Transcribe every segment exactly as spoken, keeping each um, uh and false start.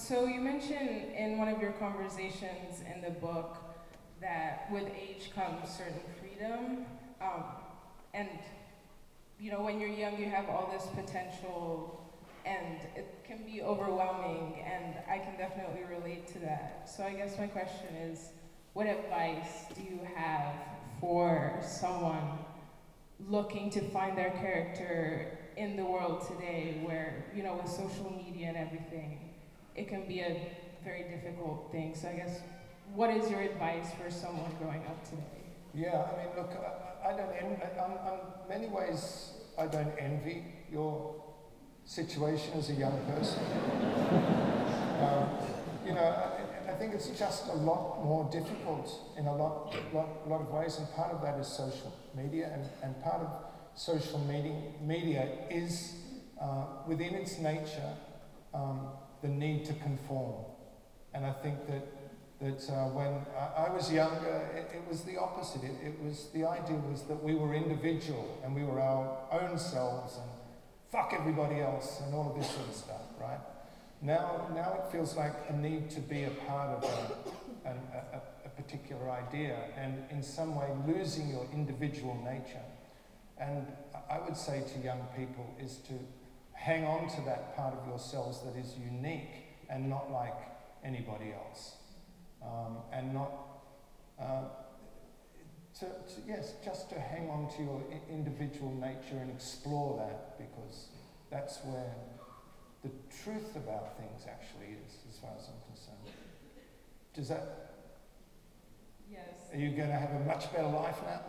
so you mentioned in one of your conversations in the book that with age comes certain freedom, um, and you know, when you're young, you have all this potential, and it can be overwhelming, and I can definitely relate to that. So I guess my question is, what advice do you have for someone looking to find their character in the world today where, you know, with social media and everything, it can be a very difficult thing. So I guess, what is your advice for someone growing up today? Yeah, I mean, look, I, I don't, en- on, on many ways, I don't envy your situation as a young person. um, you know, I, I think it's just a lot more difficult in a lot, lot, lot of ways, and part of that is social media, and, and part of social media, media is, uh, within its nature, um, the need to conform. And I think that that uh, when I, I was younger, it, it was the opposite. It, it was, the idea was that we were individual and we were our own selves and fuck everybody else and all of this sort of stuff, right? Now, now it feels like a need to be a part of a, an, a, a particular idea, and in some way losing your individual nature. And I would say to young people is to hang on to that part of yourselves that is unique and not like anybody else. Um, and not, uh, to, to, yes, just to hang on to your I- individual nature and explore that, because that's where the truth about things actually is, as far as I'm concerned. Does that? Yes. Are you going to have a much better life now?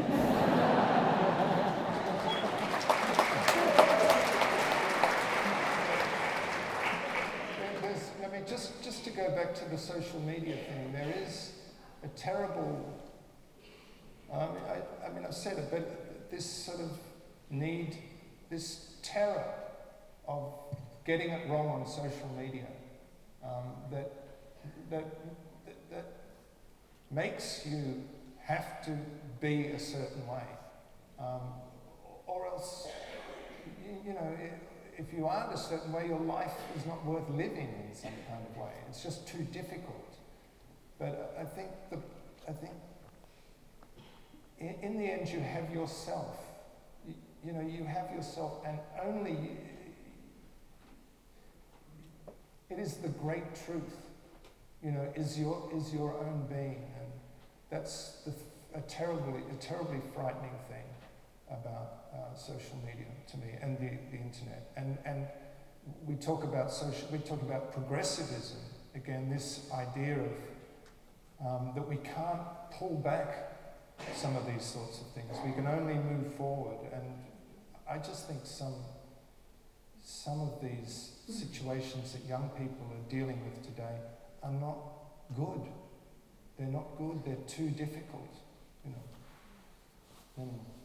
There's, I mean, just, just to go back to the social media thing, there is a terrible, um, I, I mean, I've said it, but this sort of need, this terror of getting it wrong on social media, um, that, that, that, that makes you have to be a certain way, um, or else, you, you know, it, if you aren't a certain way, your life is not worth living in some kind of way. It's just too difficult. But I think the, I think in, in the end you have yourself. You, you know, you have yourself, and only you, it is the great truth. You know, is your is your own being, and that's the, a terribly a terribly frightening thing about uh, social media to me, and the, the internet. And and we talk about social, we talk about progressivism again. This idea of um, that we can't pull back some of these sorts of things. We can only move forward. And I just think some some of these situations that young people are dealing with today are not good. They're not good. They're too difficult. You know. And